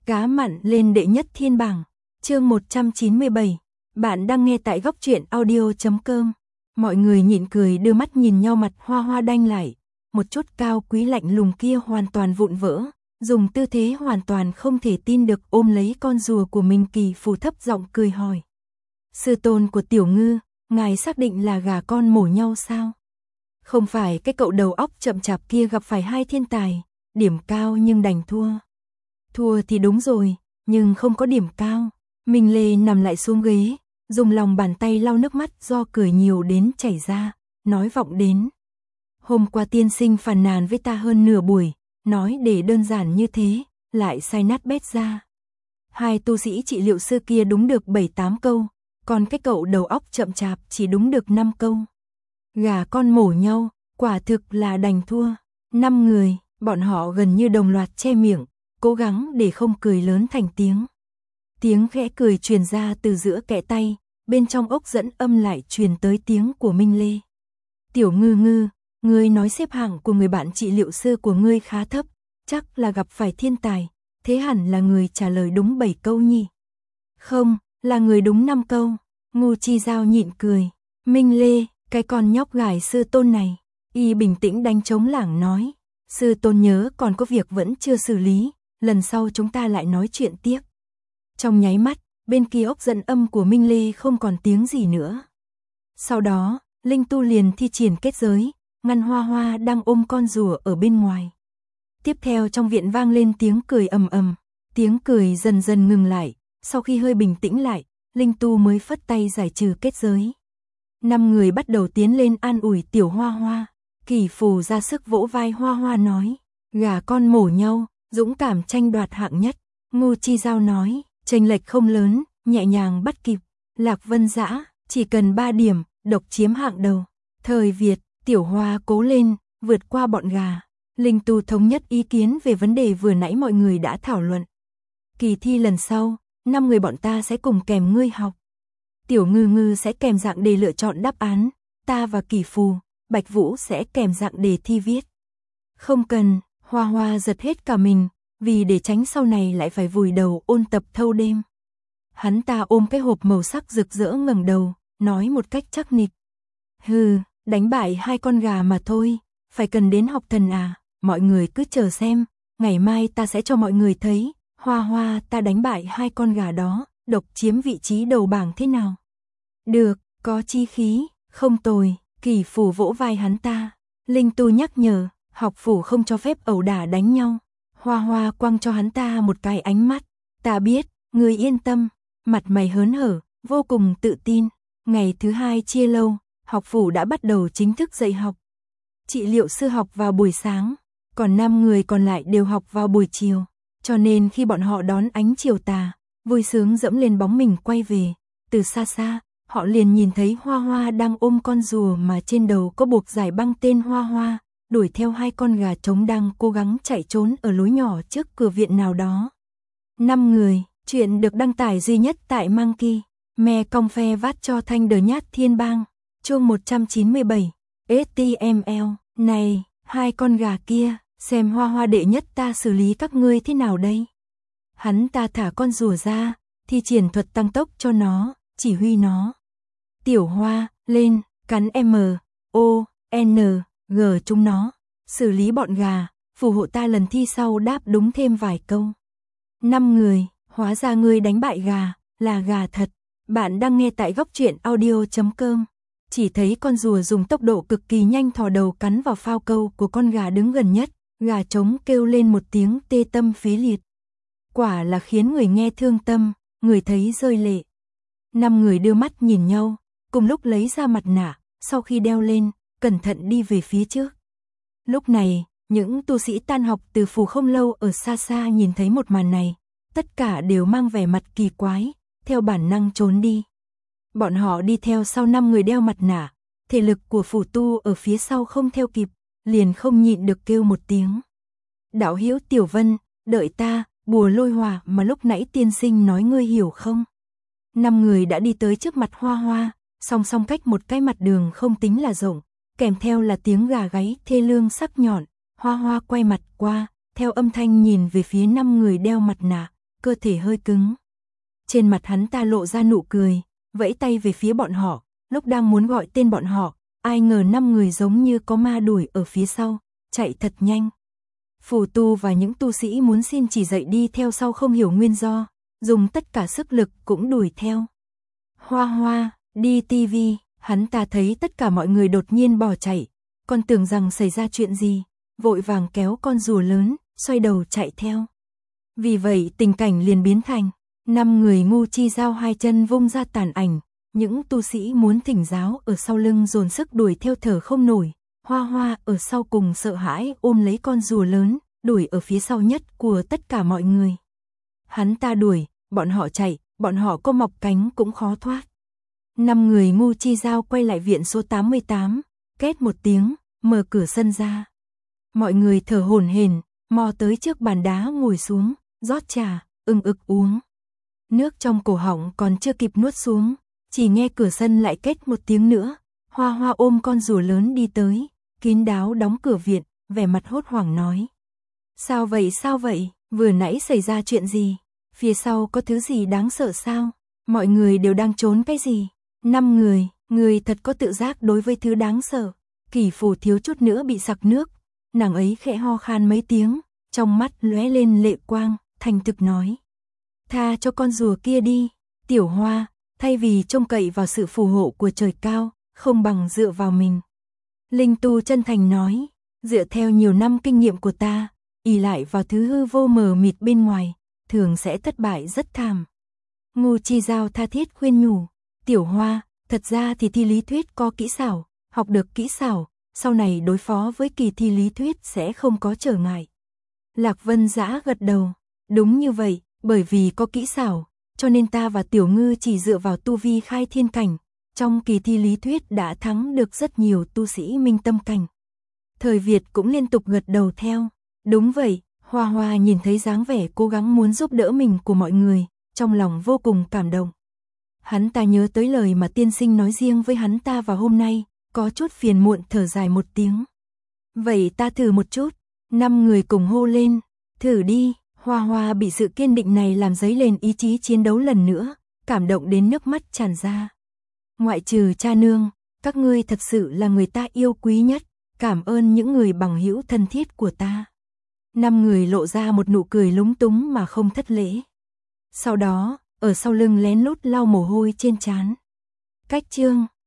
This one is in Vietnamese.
Cá mặn lên đệ nhất thiên bảng. Chương 197. Bạn đang nghe tại góc truyện audio.com. Mọi người nhịn cười đưa mắt nhìn nhau, mặt Hoa Hoa đanh lại. Một chút cao quý lạnh lùng kia hoàn toàn vụn vỡ, dùng tư thế hoàn toàn không thể tin được ôm lấy con rùa của mình. Kỳ Phù thấp giọng cười hỏi: sư tôn của Tiểu Ngư, ngài xác định là gà con mổ nhau sao? Không phải cái cậu đầu óc chậm chạp kia gặp phải hai thiên tài, điểm cao nhưng đành thua. Thua thì đúng rồi, nhưng không có điểm cao. Minh Lê nằm lại xuống ghế, dùng lòng bàn tay lau nước mắt do cười nhiều đến chảy ra, nói vọng đến: hôm qua tiên sinh phàn nàn với ta hơn nửa buổi, nói để đơn giản như thế, lại sai nát bét ra. Hai tu sĩ trị liệu sư kia đúng được 7-8 câu, còn cái cậu đầu óc chậm chạp chỉ đúng được 5 câu. Gà con mổ nhau, quả thực là đành thua. 5 người, bọn họ gần như đồng loạt che miệng, cố gắng để không cười lớn thành tiếng. Tiếng khẽ cười truyền ra từ giữa kẽ tay, bên trong ốc dẫn âm lại truyền tới tiếng của Minh Lê. Tiểu Ngư Ngư, ngươi nói xếp hạng của người bạn trị liệu sư của ngươi khá thấp, chắc là gặp phải thiên tài, thế hẳn là người trả lời đúng 7 câu nhỉ? Không, là người đúng 5 câu. Ngô Chi Giao nhịn cười. Minh Lê, cái con nhóc gài sư tôn này. Y bình tĩnh đánh trống lảng nói: sư tôn nhớ còn có việc vẫn chưa xử lý, lần sau chúng ta lại nói chuyện tiếp. Trong nháy mắt, bên kia ốc dẫn âm của Minh Lê không còn tiếng gì nữa. Sau đó, Linh Tu liền thi triển kết giới, ngăn Hoa Hoa đang ôm con rùa ở bên ngoài. Tiếp theo trong viện vang lên tiếng cười ầm ầm, tiếng cười dần dần ngừng lại, sau khi hơi bình tĩnh lại, Linh Tu mới phất tay giải trừ kết giới. 5 người bắt đầu tiến lên an ủi tiểu Hoa Hoa. Kỳ Phù ra sức vỗ vai Hoa Hoa nói: gà con mổ nhau, dũng cảm tranh đoạt hạng nhất. Ngô Chi Giao nói: chênh lệch không lớn, nhẹ nhàng bắt kịp. Lạc Vân Dã, chỉ cần 3 điểm, độc chiếm hạng đầu. Thời Việt, Tiểu Hoa cố lên, vượt qua bọn gà. Linh Tu thống nhất ý kiến về vấn đề vừa nãy mọi người đã thảo luận. Kỳ thi lần sau, 5 người bọn ta sẽ cùng kèm ngươi học. Tiểu Ngư Ngư sẽ kèm dạng đề lựa chọn đáp án, ta và Kỳ Phù, Bạch Vũ sẽ kèm dạng đề thi viết. Không cần, Hoa Hoa giật hết cả mình, vì để tránh sau này lại phải vùi đầu ôn tập thâu đêm. Hắn ta ôm cái hộp màu sắc rực rỡ ngẩng đầu, nói một cách chắc nịch: hừ, đánh bại 2 con gà mà thôi, phải cần đến học thần à? Mọi người cứ chờ xem, ngày mai ta sẽ cho mọi người thấy, Hoa Hoa ta đánh bại 2 con gà đó, độc chiếm vị trí đầu bảng thế nào. Được, có chi khí, không tồi. Kỳ Phù vỗ vai hắn ta. Linh Tu nhắc nhở, học phủ không cho phép ẩu đả đánh nhau. Hoa Hoa quăng cho hắn ta một cái ánh mắt. Ta biết, ngươi yên tâm. Mặt mày hớn hở, vô cùng tự tin. Ngày thứ 2 chia lâu, học phủ đã bắt đầu chính thức dạy học. Trị liệu sư học vào buổi sáng, còn 5 người còn lại đều học vào buổi chiều. Cho nên khi bọn họ đón ánh chiều tà, vui sướng dẫm lên bóng mình quay về, từ xa xa, họ liền nhìn thấy Hoa Hoa đang ôm con rùa mà trên đầu có buộc giải băng tên Hoa Hoa, đuổi theo 2 con gà trống đang cố gắng chạy trốn ở lối nhỏ trước cửa viện nào đó. 5 người, chuyện được đăng tải duy nhất tại Monkey, me cong phe vát cho thanh đờ nhát thiên bang, chương 197, HTML, này, 2 con gà kia, xem Hoa Hoa đệ nhất ta xử lý các ngươi thế nào đây. Hắn ta thả con rùa ra, thi triển thuật tăng tốc cho nó, chỉ huy nó. Tiểu Hoa, lên, cắn M, O, N, G chúng nó, xử lý bọn gà, phù hộ ta lần thi sau đáp đúng thêm vài câu. 5 người, hóa ra ngươi đánh bại gà, là gà thật. Bạn đang nghe tại góc truyện audio.com. Chỉ thấy con rùa dùng tốc độ cực kỳ nhanh thò đầu cắn vào phao câu của con gà đứng gần nhất, gà trống kêu lên một tiếng tê tâm phế liệt. Quả là khiến người nghe thương tâm, người thấy rơi lệ. 5 người đưa mắt nhìn nhau, cùng lúc lấy ra mặt nạ, sau khi đeo lên, cẩn thận đi về phía trước. Lúc này, những tu sĩ tan học từ phủ không lâu ở xa xa nhìn thấy một màn này, tất cả đều mang vẻ mặt kỳ quái, theo bản năng trốn đi. Bọn họ đi theo sau 5 người đeo mặt nạ, thể lực của phủ tu ở phía sau không theo kịp, liền không nhịn được kêu một tiếng. Đạo hữu Tiểu Vân, đợi ta, bùa lôi hỏa mà lúc nãy tiên sinh nói ngươi hiểu không? 5 người đã đi tới trước mặt Hoa Hoa, song song cách một cái mặt đường không tính là rộng, kèm theo là tiếng gà gáy thê lương sắc nhọn. Hoa Hoa quay mặt qua, theo âm thanh nhìn về phía 5 người đeo mặt nạ, cơ thể hơi cứng. Trên mặt hắn ta lộ ra nụ cười, vẫy tay về phía bọn họ, lúc đang muốn gọi tên bọn họ, ai ngờ 5 người giống như có ma đuổi ở phía sau, chạy thật nhanh. Phù tu và những tu sĩ muốn xin chỉ dạy đi theo sau không hiểu nguyên do, dùng tất cả sức lực cũng đuổi theo. Hoa Hoa, đi tivi, hắn ta thấy tất cả mọi người đột nhiên bỏ chạy, còn tưởng rằng xảy ra chuyện gì, vội vàng kéo con rùa lớn, xoay đầu chạy theo. Vì vậy tình cảnh liền biến thành 5 người ngu chi giao hai chân vung ra tàn ảnh, những tu sĩ muốn thỉnh giáo ở sau lưng dồn sức đuổi theo thở không nổi. Hoa Hoa ở sau cùng sợ hãi ôm lấy con rùa lớn, đuổi ở phía sau nhất của tất cả mọi người. Hắn ta đuổi, bọn họ chạy, bọn họ có mọc cánh cũng khó thoát. 5 người ngu chi giao quay lại viện số 88, két một tiếng, mở cửa sân ra. Mọi người thở hổn hển, mò tới trước bàn đá ngồi xuống, rót trà, ực uống. Nước trong cổ họng còn chưa kịp nuốt xuống, chỉ nghe cửa sân lại két một tiếng nữa. Hoa Hoa ôm con rùa lớn đi tới, kín đáo đóng cửa viện, vẻ mặt hốt hoảng nói. Sao vậy, vừa nãy xảy ra chuyện gì? Phía sau có thứ gì đáng sợ sao? Mọi người đều đang trốn cái gì? 5 người thật có tự giác đối với thứ đáng sợ. Kỷ Phù thiếu chút nữa bị sặc nước, nàng ấy khẽ ho khan mấy tiếng, trong mắt lóe lên lệ quang, thành thực nói. Tha cho con rùa kia đi, Tiểu Hoa, thay vì trông cậy vào sự phù hộ của trời cao, không bằng dựa vào mình. Linh Tu chân thành nói, dựa theo nhiều năm kinh nghiệm của ta, ỷ lại vào thứ hư vô mờ mịt bên ngoài, thường sẽ thất bại rất thảm. Ngu chi giao tha thiết khuyên nhủ, Tiểu Hoa, thật ra thì thi lý thuyết có kỹ xảo, học được kỹ xảo, sau này đối phó với kỳ thi lý thuyết sẽ không có trở ngại. Lạc Vân Dã gật đầu, đúng như vậy, bởi vì có kỹ xảo, cho nên ta và Tiểu Ngư chỉ dựa vào tu vi khai thiên cảnh, trong kỳ thi lý thuyết đã thắng được rất nhiều tu sĩ minh tâm cảnh. Thời Việt cũng liên tục gật đầu theo, đúng vậy. Hoa Hoa nhìn thấy dáng vẻ cố gắng muốn giúp đỡ mình của mọi người, trong lòng vô cùng cảm động. Hắn ta nhớ tới lời mà tiên sinh nói riêng với hắn ta vào hôm nay, có chút phiền muộn thở dài một tiếng. Vậy ta thử một chút, 5 người cùng hô lên, thử đi. Hoa Hoa bị sự kiên định này làm dấy lên ý chí chiến đấu lần nữa, cảm động đến nước mắt tràn ra. Ngoại trừ cha nương, các ngươi thật sự là người ta yêu quý nhất, cảm ơn những người bằng hữu thân thiết của ta. 5 người lộ ra một nụ cười lúng túng mà không thất lễ. Sau đó, ở sau lưng lén lút lau mồ hôi trên trán. Cách chương